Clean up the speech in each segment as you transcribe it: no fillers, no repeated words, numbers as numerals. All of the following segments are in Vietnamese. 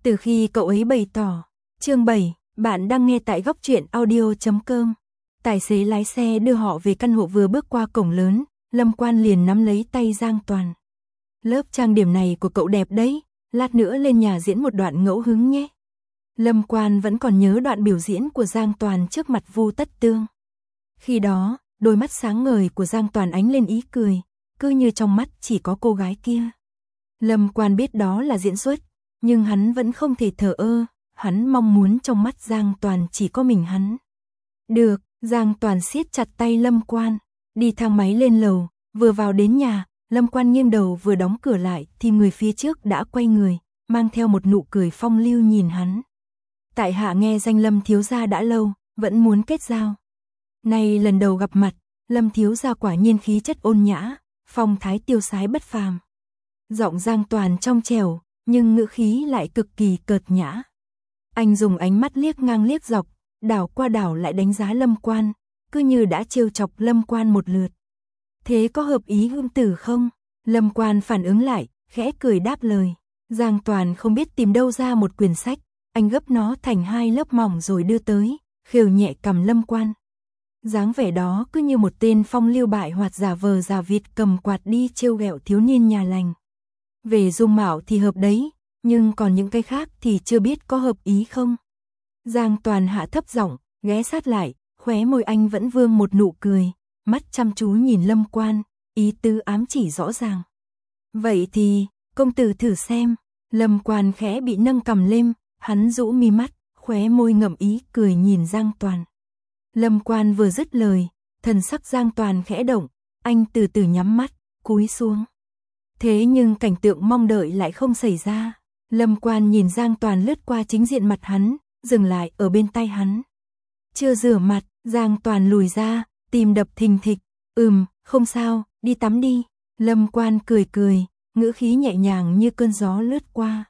Từ khi cậu ấy bày tỏ. Chương 7, bạn đang nghe tại góc truyện audio.com. Tài xế lái xe đưa họ về căn hộ vừa bước qua cổng lớn, Lâm Quan liền nắm lấy tay Giang Toàn. Lớp trang điểm này của cậu đẹp đấy, lát nữa lên nhà diễn một đoạn ngẫu hứng nhé. Lâm Quan vẫn còn nhớ đoạn biểu diễn của Giang Toàn trước mặt Vu Tất Tương. Khi đó, đôi mắt sáng ngời của Giang Toàn ánh lên ý cười, cứ như trong mắt chỉ có cô gái kia. Lâm Quan biết đó là diễn xuất, nhưng hắn vẫn không thể thờ ơ, hắn mong muốn trong mắt Giang Toàn chỉ có mình hắn. Được, Giang Toàn siết chặt tay Lâm Quan, đi thang máy lên lầu, vừa vào đến nhà, Lâm Quan nghiêng đầu vừa đóng cửa lại thì người phía trước đã quay người, mang theo một nụ cười phong lưu nhìn hắn. Tại hạ nghe danh Lâm thiếu gia đã lâu, vẫn muốn kết giao. Nay lần đầu gặp mặt, Lâm thiếu gia quả nhiên khí chất ôn nhã, phong thái tiêu sái bất phàm. Giọng Giang Toàn trong trẻo, nhưng ngữ khí lại cực kỳ cợt nhã. Anh dùng ánh mắt liếc ngang liếc dọc, đảo qua đảo lại đánh giá Lâm Quan, cứ như đã trêu chọc Lâm Quan một lượt. Thế có hợp ý Hương tử không? Lâm Quan phản ứng lại, khẽ cười đáp lời. Giang Toàn không biết tìm đâu ra một quyển sách, anh gấp nó thành 2 lớp mỏng rồi đưa tới, khều nhẹ cằm Lâm Quan. Dáng vẻ đó cứ như một tên phong lưu bại hoạt giả vờ giả vịt cầm quạt đi trêu ghẹo thiếu niên nhà lành. Về dung mạo thì hợp đấy, nhưng còn những cái khác thì chưa biết có hợp ý không. Giang Toàn hạ thấp giọng, ghé sát lại, khóe môi anh vẫn vương một nụ cười, mắt chăm chú nhìn Lâm Quan, ý tứ ám chỉ rõ ràng. Vậy thì, công tử thử xem. Lâm Quan khẽ bị nâng cằm lên, hắn rũ mi mắt, khóe môi ngậm ý cười nhìn Giang Toàn. Lâm Quan vừa dứt lời, thần sắc Giang Toàn khẽ động, anh từ từ nhắm mắt, cúi xuống. Thế nhưng cảnh tượng mong đợi lại không xảy ra. Lâm Quan nhìn Giang Toàn lướt qua chính diện mặt hắn, dừng lại ở bên tay hắn. Chưa rửa mặt, Giang Toàn lùi ra, tim đập thình thịch. Không sao, đi tắm đi. Lâm Quan cười cười, ngữ khí nhẹ nhàng như cơn gió lướt qua.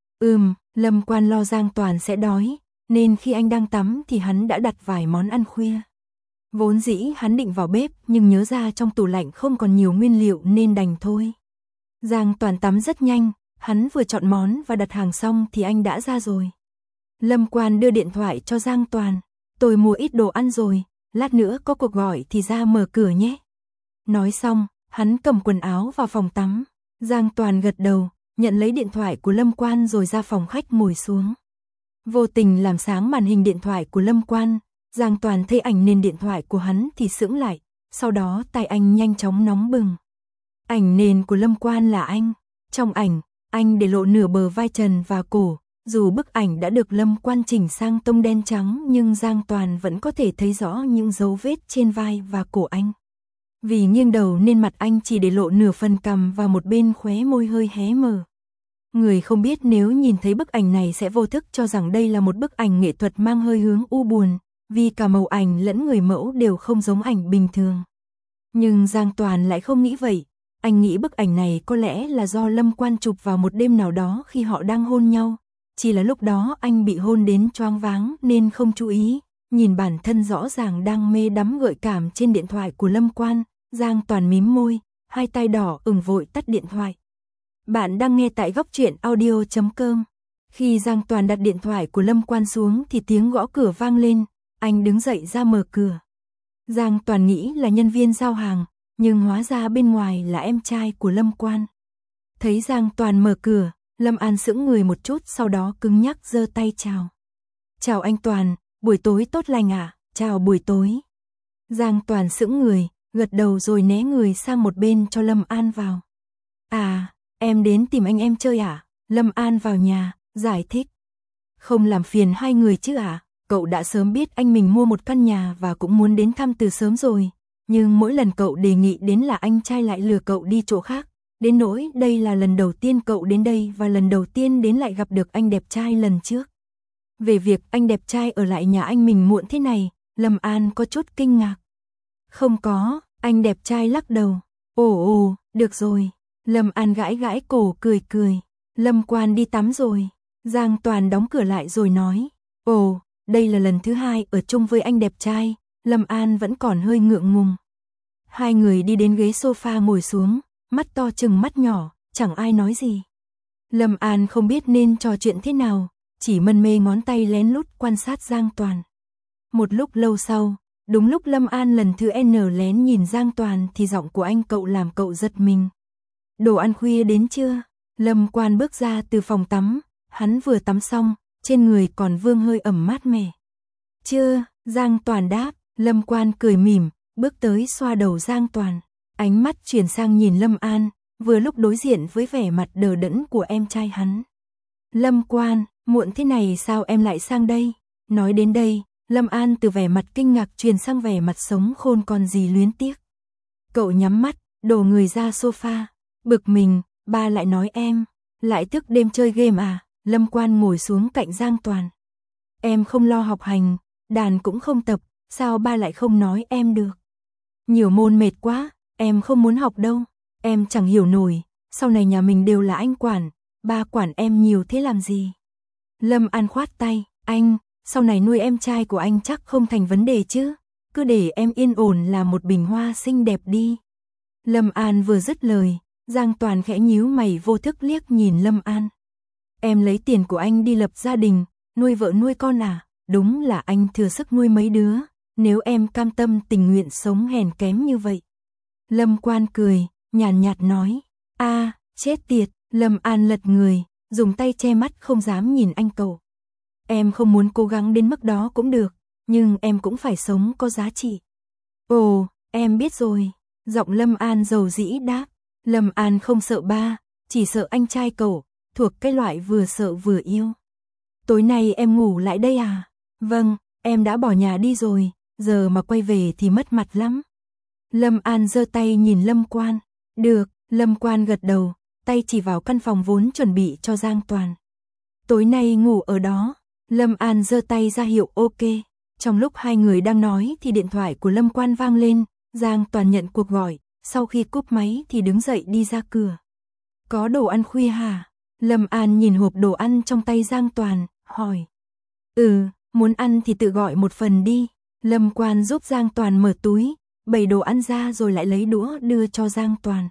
Lâm Quan lo Giang Toàn sẽ đói, nên khi anh đang tắm thì hắn đã đặt vài món ăn khuya. Vốn dĩ hắn định vào bếp nhưng nhớ ra trong tủ lạnh không còn nhiều nguyên liệu nên đành thôi. Giang Toàn tắm rất nhanh, hắn vừa chọn món và đặt hàng xong thì anh đã ra rồi. Lâm Quan đưa điện thoại cho Giang Toàn, tôi mua ít đồ ăn rồi, lát nữa có cuộc gọi thì ra mở cửa nhé. Nói xong, hắn cầm quần áo vào phòng tắm. Giang Toàn gật đầu, nhận lấy điện thoại của Lâm Quan rồi ra phòng khách ngồi xuống. Vô tình làm sáng màn hình điện thoại của Lâm Quan, Giang Toàn thấy ảnh nền điện thoại của hắn thì sững lại, sau đó tai anh nhanh chóng nóng bừng. Ảnh nền của Lâm Quan là anh. Trong ảnh, anh để lộ nửa bờ vai trần và cổ, dù bức ảnh đã được Lâm Quan chỉnh sang tông đen trắng nhưng Giang Toàn vẫn có thể thấy rõ những dấu vết trên vai và cổ anh. Vì nghiêng đầu nên mặt anh chỉ để lộ nửa phần cằm và một bên khóe môi hơi hé mở. Người không biết nếu nhìn thấy bức ảnh này sẽ vô thức cho rằng đây là một bức ảnh nghệ thuật mang hơi hướng u buồn, vì cả màu ảnh lẫn người mẫu đều không giống ảnh bình thường. Nhưng Giang Toàn lại không nghĩ vậy, anh nghĩ bức ảnh này có lẽ là do Lâm Quan chụp vào một đêm nào đó khi họ đang hôn nhau, chỉ là lúc đó anh bị hôn đến choáng váng nên không chú ý, nhìn bản thân rõ ràng đang mê đắm gợi cảm trên điện thoại của Lâm Quan, Giang Toàn mím môi, hai tay đỏ ửng vội tắt điện thoại. Bạn đang nghe tại góc truyện audio.com. Khi Giang Toàn đặt điện thoại của Lâm Quan xuống thì tiếng gõ cửa vang lên, anh đứng dậy ra mở cửa. Giang Toàn nghĩ là nhân viên giao hàng, nhưng hóa ra bên ngoài là em trai của Lâm Quan. Thấy Giang Toàn mở cửa, Lâm An sững người một chút sau đó cứng nhắc giơ tay chào. Chào anh Toàn, buổi tối tốt lành ạ, chào buổi tối. Giang Toàn sững người, gật đầu rồi né người sang một bên cho Lâm An vào. À, em đến tìm anh em chơi à? Lâm An vào nhà, giải thích. Không làm phiền hai người chứ à? Cậu đã sớm biết anh mình mua một căn nhà và cũng muốn đến thăm từ sớm rồi. Nhưng mỗi lần cậu đề nghị đến là anh trai lại lừa cậu đi chỗ khác. Đến nỗi đây là lần đầu tiên cậu đến đây và lần đầu tiên đến lại gặp được anh đẹp trai lần trước. Về việc anh đẹp trai ở lại nhà anh mình muộn thế này, Lâm An có chút kinh ngạc. Không có, anh đẹp trai lắc đầu. Ồ, được rồi. Lâm An gãi gãi cổ cười cười. Lâm Quan đi tắm rồi. Giang Toàn đóng cửa lại rồi nói. Ồ, đây là lần thứ 2 ở chung với anh đẹp trai. Lâm An vẫn còn hơi ngượng ngùng. Hai người đi đến ghế sofa ngồi xuống, mắt to chừng mắt nhỏ, chẳng ai nói gì. Lâm An không biết nên trò chuyện thế nào, chỉ mân mê ngón tay lén lút quan sát Giang Toàn. Một lúc lâu sau, đúng lúc Lâm An lần thứ N lén nhìn Giang Toàn thì giọng của anh cậu làm cậu giật mình. Đồ ăn khuya đến chưa? Lâm Quan bước ra từ phòng tắm, hắn vừa tắm xong, trên người còn vương hơi ẩm mát mẻ. Chưa, Giang Toàn đáp, Lâm Quan cười mỉm, bước tới xoa đầu Giang Toàn. Ánh mắt chuyển sang nhìn Lâm An, vừa lúc đối diện với vẻ mặt đờ đẫn của em trai hắn. Lâm Quan, muộn thế này sao em lại sang đây? Nói đến đây, Lâm An từ vẻ mặt kinh ngạc chuyển sang vẻ mặt sống khôn còn gì luyến tiếc. Cậu nhắm mắt, đổ người ra sofa, bực mình, ba lại nói em, lại thức đêm chơi game à? Lâm Quan ngồi xuống cạnh Giang Toàn. Em không lo học hành, đàn cũng không tập, sao ba lại không nói em được? Nhiều môn mệt quá, em không muốn học đâu, em chẳng hiểu nổi, sau này nhà mình đều là anh quản, ba quản em nhiều thế làm gì? Lâm An khoát tay, anh, sau này nuôi em trai của anh chắc không thành vấn đề chứ, cứ để em yên ổn là một bình hoa xinh đẹp đi. Lâm An vừa dứt lời, Giang Toàn khẽ nhíu mày vô thức liếc nhìn Lâm An. Em lấy tiền của anh đi lập gia đình, nuôi vợ nuôi con à? Đúng là anh thừa sức nuôi mấy đứa, nếu em cam tâm tình nguyện sống hèn kém như vậy. Lâm Quan cười, nhàn nhạt nói, chết tiệt. Lâm An lật người, dùng tay che mắt không dám nhìn anh cậu. Em không muốn cố gắng đến mức đó cũng được, nhưng em cũng phải sống có giá trị. Ồ, em biết rồi. Giọng Lâm An dầu dĩ đáp. Lâm An không sợ ba, chỉ sợ anh trai cậu, thuộc cái loại vừa sợ vừa yêu. Tối nay em ngủ lại đây à? Vâng, em đã bỏ nhà đi rồi, giờ mà quay về thì mất mặt lắm. Lâm An giơ tay nhìn Lâm Quan. Được, Lâm Quan gật đầu, tay chỉ vào căn phòng vốn chuẩn bị cho Giang Toàn. Tối nay ngủ ở đó. Lâm An giơ tay ra hiệu ok. Trong lúc hai người đang nói thì điện thoại của Lâm Quan vang lên, Giang Toàn nhận cuộc gọi, sau khi cúp máy thì đứng dậy đi ra cửa. Có đồ ăn khuya hả? Lâm An nhìn hộp đồ ăn trong tay Giang Toàn, hỏi. Muốn ăn thì tự gọi một phần đi. Lâm Quan giúp Giang Toàn mở túi, bày đồ ăn ra rồi lại lấy đũa đưa cho Giang Toàn.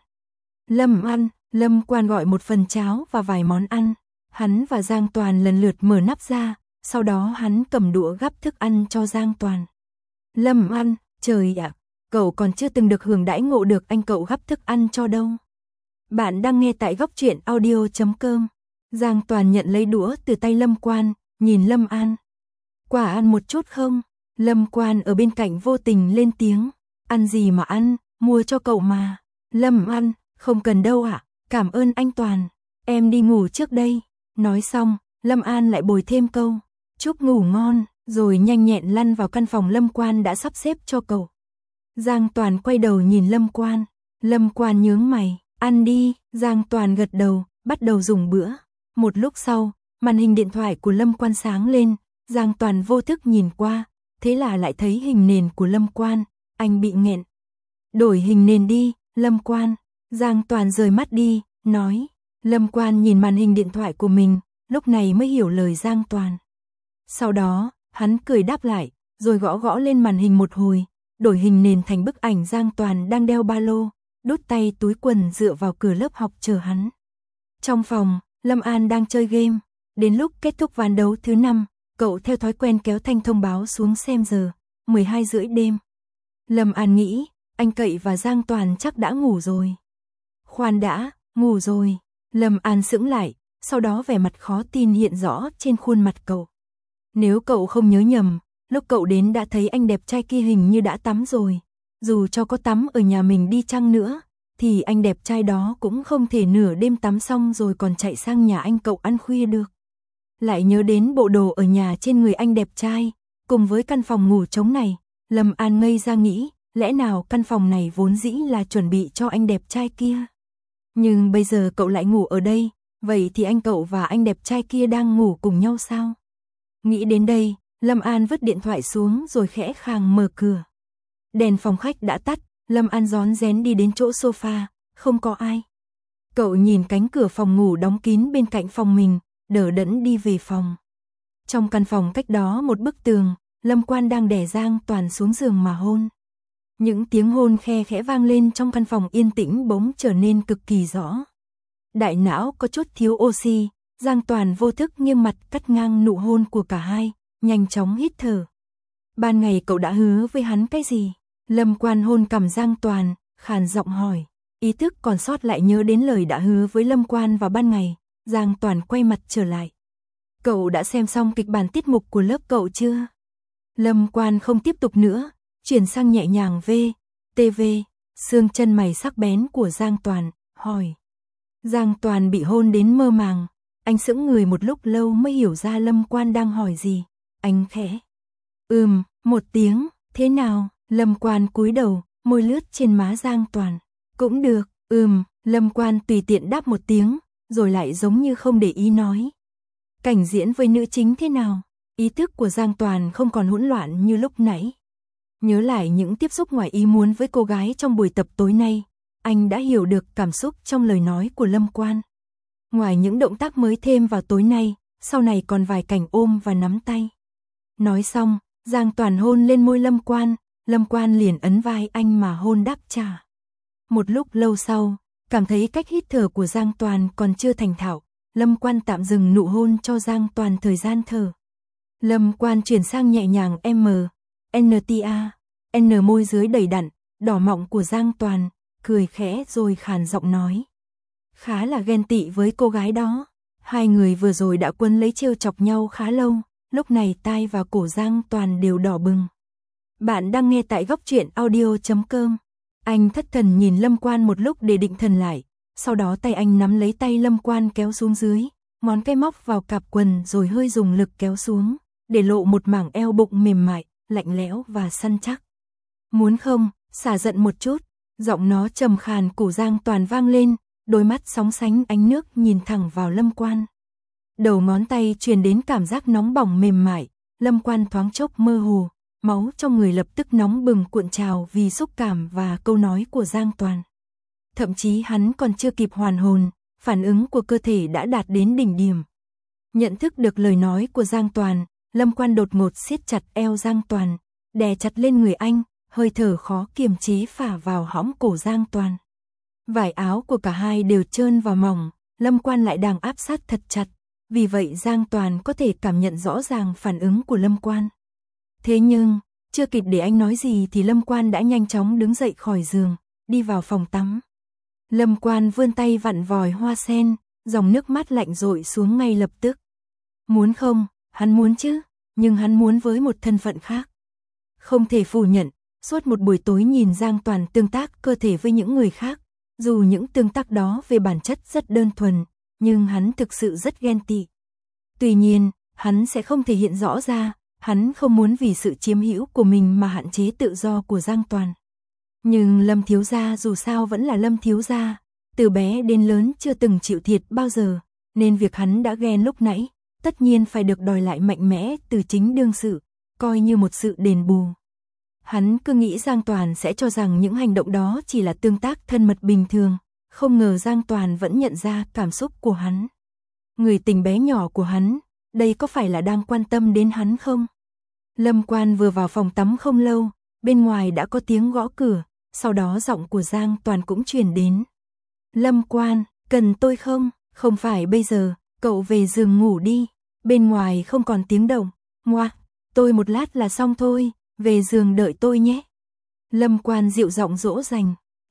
Lâm Quan gọi một phần cháo và vài món ăn. Hắn và Giang Toàn lần lượt mở nắp ra, sau đó hắn cầm đũa gắp thức ăn cho Giang Toàn. Lâm An, trời ạ, cậu còn chưa từng được hưởng đãi ngộ được anh cậu gắp thức ăn cho đâu. Bạn đang nghe tại góc truyện audio.com. Giang Toàn nhận lấy đũa từ tay Lâm Quan, nhìn Lâm An. Quả ăn một chút không? Lâm Quan ở bên cạnh vô tình lên tiếng. Ăn gì mà ăn, mua cho cậu mà. Lâm An, không cần đâu ạ, cảm ơn anh Toàn. Em đi ngủ trước đây. Nói xong, Lâm An lại bồi thêm câu. Chúc ngủ ngon, rồi nhanh nhẹn lăn vào căn phòng Lâm Quan đã sắp xếp cho cậu. Giang Toàn quay đầu nhìn Lâm Quan. Lâm Quan nhướng mày. Ăn đi. Giang Toàn gật đầu, bắt đầu dùng bữa. Một lúc sau, màn hình điện thoại của Lâm Quan sáng lên. Giang Toàn vô thức nhìn qua, thế là lại thấy hình nền của Lâm Quan. Anh bị nghẹn. Đổi hình nền đi, Lâm Quan. Giang Toàn rời mắt đi, nói. Lâm Quan nhìn màn hình điện thoại của mình, lúc này mới hiểu lời Giang Toàn. Sau đó, hắn cười đáp lại, rồi gõ gõ lên màn hình một hồi, đổi hình nền thành bức ảnh Giang Toàn đang đeo ba lô, đút tay túi quần dựa vào cửa lớp học chờ hắn. Trong phòng, Lâm An đang chơi game. Đến lúc kết thúc ván đấu thứ 5, cậu theo thói quen kéo thanh thông báo xuống xem giờ, 12:30 đêm. Lâm An nghĩ, anh Cậy và Giang Toàn chắc đã ngủ rồi. Khoan đã, ngủ rồi. Lâm An sững lại, sau đó vẻ mặt khó tin hiện rõ trên khuôn mặt cậu. Nếu cậu không nhớ nhầm, lúc cậu đến đã thấy anh đẹp trai kia hình như đã tắm rồi. Dù cho có tắm ở nhà mình đi chăng nữa, thì anh đẹp trai đó cũng không thể nửa đêm tắm xong rồi còn chạy sang nhà anh cậu ăn khuya được. Lại nhớ đến bộ đồ ở nhà trên người anh đẹp trai, cùng với căn phòng ngủ trống này, Lâm An ngây ra nghĩ, lẽ nào căn phòng này vốn dĩ là chuẩn bị cho anh đẹp trai kia. Nhưng bây giờ cậu lại ngủ ở đây, vậy thì anh cậu và anh đẹp trai kia đang ngủ cùng nhau sao? Nghĩ đến đây, Lâm An vứt điện thoại xuống rồi khẽ khàng mở cửa. Đèn phòng khách đã tắt, Lâm An rón rén đi đến chỗ sofa, không có ai. Cậu nhìn cánh cửa phòng ngủ đóng kín bên cạnh phòng mình, đờ đẫn đi về phòng. Trong căn phòng cách đó một bức tường, Lâm Quan đang đè Giang Toàn xuống giường mà hôn. Những tiếng hôn khe khẽ vang lên trong căn phòng yên tĩnh bỗng trở nên cực kỳ rõ. đại não có chút thiếu oxy, Giang Toàn vô thức nghiêng mặt cắt ngang nụ hôn của cả hai, nhanh chóng hít thở. Ban ngày cậu đã hứa với hắn cái gì? Lâm Quan hôn cằm Giang Toàn, khàn giọng hỏi. Ý thức còn sót lại nhớ đến lời đã hứa với Lâm Quan vào ban ngày, Giang Toàn quay mặt trở lại. Cậu đã xem xong kịch bản tiết mục của lớp cậu chưa? Lâm Quan không tiếp tục nữa, chuyển sang nhẹ nhàng TV, xương chân mày sắc bén của Giang Toàn, hỏi. Giang Toàn bị hôn đến mơ màng, anh sững người một lúc lâu mới hiểu ra Lâm Quan đang hỏi gì. Anh khẽ. Một tiếng, thế nào? Lâm Quan cúi đầu, môi lướt trên má Giang Toàn. Cũng được, Lâm Quan tùy tiện đáp một tiếng, rồi lại giống như không để ý nói. Cảnh diễn với nữ chính thế nào? Ý thức của Giang Toàn không còn hỗn loạn như lúc nãy. Nhớ lại những tiếp xúc ngoài ý muốn với cô gái trong buổi tập tối nay, anh đã hiểu được cảm xúc trong lời nói của Lâm Quan. Ngoài những động tác mới thêm vào tối nay, sau này còn vài cảnh ôm và nắm tay. Nói xong, Giang Toàn hôn lên môi Lâm Quan liền ấn vai anh mà hôn đáp trả. Một lúc lâu sau, cảm thấy cách hít thở của Giang Toàn còn chưa thành thạo, Lâm Quan tạm dừng nụ hôn cho Giang Toàn thời gian thở. Lâm Quan chuyển sang nhẹ nhàng môi dưới đầy đặn, đỏ mọng của Giang Toàn, cười khẽ rồi khàn giọng nói. Khá là ghen tị với cô gái đó. Hai người vừa rồi đã quấn lấy trêu chọc nhau khá lâu, lúc này tai và cổ Giang Toàn đều đỏ bừng. Bạn đang nghe tại góc truyện audio.com. Anh thất thần nhìn Lâm Quan một lúc để định thần lại, sau đó tay anh nắm lấy tay Lâm Quan kéo xuống dưới, ngón cái móc vào cạp quần rồi hơi dùng lực kéo xuống, để lộ một mảng eo bụng mềm mại, lạnh lẽo và săn chắc. Muốn không, xả giận một chút, giọng nó trầm khàn của Giang Toàn vang lên, đôi mắt sóng sánh ánh nước nhìn thẳng vào Lâm Quan. Đầu ngón tay truyền đến cảm giác nóng bỏng mềm mại, Lâm Quan thoáng chốc mơ hồ, máu trong người lập tức nóng bừng cuộn trào vì xúc cảm và câu nói của Giang Toàn. Thậm chí hắn còn chưa kịp hoàn hồn, phản ứng của cơ thể đã đạt đến đỉnh điểm. Nhận thức được lời nói của Giang Toàn, Lâm Quan đột ngột siết chặt eo Giang Toàn, đè chặt lên người anh, hơi thở khó kiềm chế phả vào hõm cổ Giang Toàn. Vải áo của cả hai đều trơn và mỏng, Lâm Quan lại đang áp sát thật chặt, vì vậy Giang Toàn có thể cảm nhận rõ ràng phản ứng của Lâm Quan. Thế nhưng, chưa kịp để anh nói gì thì Lâm Quan đã nhanh chóng đứng dậy khỏi giường, đi vào phòng tắm. Lâm Quan vươn tay vặn vòi hoa sen, dòng nước mắt lạnh dội xuống ngay lập tức. Muốn không, hắn muốn chứ, nhưng hắn muốn với một thân phận khác. Không thể phủ nhận, suốt một buổi tối nhìn Giang Toàn tương tác cơ thể với những người khác, dù những tương tác đó về bản chất rất đơn thuần, nhưng hắn thực sự rất ghen tị. Tuy nhiên, hắn sẽ không thể hiện rõ ra, hắn không muốn vì sự chiếm hữu của mình mà hạn chế tự do của Giang Toàn. Nhưng Lâm thiếu gia dù sao vẫn là Lâm thiếu gia, từ bé đến lớn chưa từng chịu thiệt bao giờ, nên việc hắn đã ghen lúc nãy, tất nhiên phải được đòi lại mạnh mẽ từ chính đương sự, coi như một sự đền bù. Hắn cứ nghĩ Giang Toàn sẽ cho rằng những hành động đó chỉ là tương tác thân mật bình thường, không ngờ Giang Toàn vẫn nhận ra cảm xúc của hắn. Người tình bé nhỏ của hắn, đây có phải là đang quan tâm đến hắn không? Lâm Quan vừa vào phòng tắm không lâu, bên ngoài đã có tiếng gõ cửa, sau đó giọng của Giang Toàn cũng truyền đến. Lâm Quan, cần tôi không? Không phải bây giờ, cậu về giường ngủ đi, bên ngoài không còn tiếng động. Ngoa, tôi một lát là xong thôi, về giường đợi tôi nhé. Lâm Quan dịu giọng dỗ dành.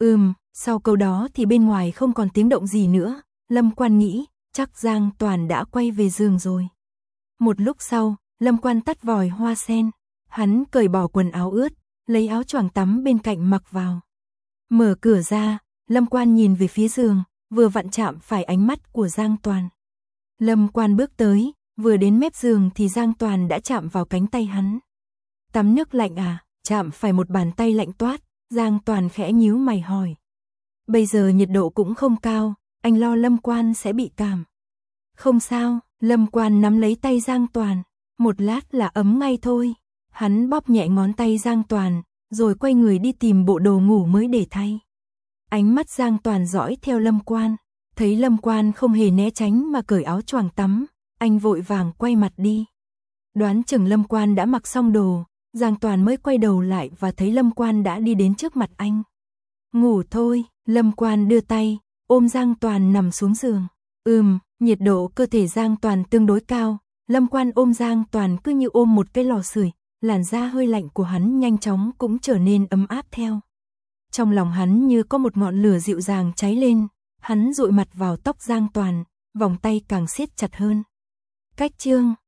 Sau câu đó thì bên ngoài không còn tiếng động gì nữa, Lâm Quan nghĩ, chắc Giang Toàn đã quay về giường rồi. Một lúc sau, Lâm Quan tắt vòi hoa sen, hắn cởi bỏ quần áo ướt, lấy áo choàng tắm bên cạnh mặc vào. Mở cửa ra, Lâm Quan nhìn về phía giường, vừa vặn chạm phải ánh mắt của Giang Toàn. Lâm Quan bước tới, vừa đến mép giường thì Giang Toàn đã chạm vào cánh tay hắn. Tắm nước lạnh à? Chạm phải một bàn tay lạnh toát, Giang Toàn khẽ nhíu mày hỏi. Bây giờ nhiệt độ cũng không cao, anh lo Lâm Quan sẽ bị cảm. Không sao, Lâm Quan nắm lấy tay Giang Toàn, một lát là ấm ngay thôi. Hắn bóp nhẹ ngón tay Giang Toàn, rồi quay người đi tìm bộ đồ ngủ mới để thay. Ánh mắt Giang Toàn dõi theo Lâm Quan, thấy Lâm Quan không hề né tránh mà cởi áo choàng tắm, anh vội vàng quay mặt đi. Đoán chừng Lâm Quan đã mặc xong đồ, Giang Toàn mới quay đầu lại và thấy Lâm Quan đã đi đến trước mặt anh. Ngủ thôi, Lâm Quan đưa tay, ôm Giang Toàn nằm xuống giường. Nhiệt độ cơ thể Giang Toàn tương đối cao, Lâm Quan ôm Giang Toàn cứ như ôm một cái lò sưởi, làn da hơi lạnh của hắn nhanh chóng cũng trở nên ấm áp theo. Trong lòng hắn như có một ngọn lửa dịu dàng cháy lên, hắn dụi mặt vào tóc Giang Toàn, vòng tay càng siết chặt hơn. Cách chương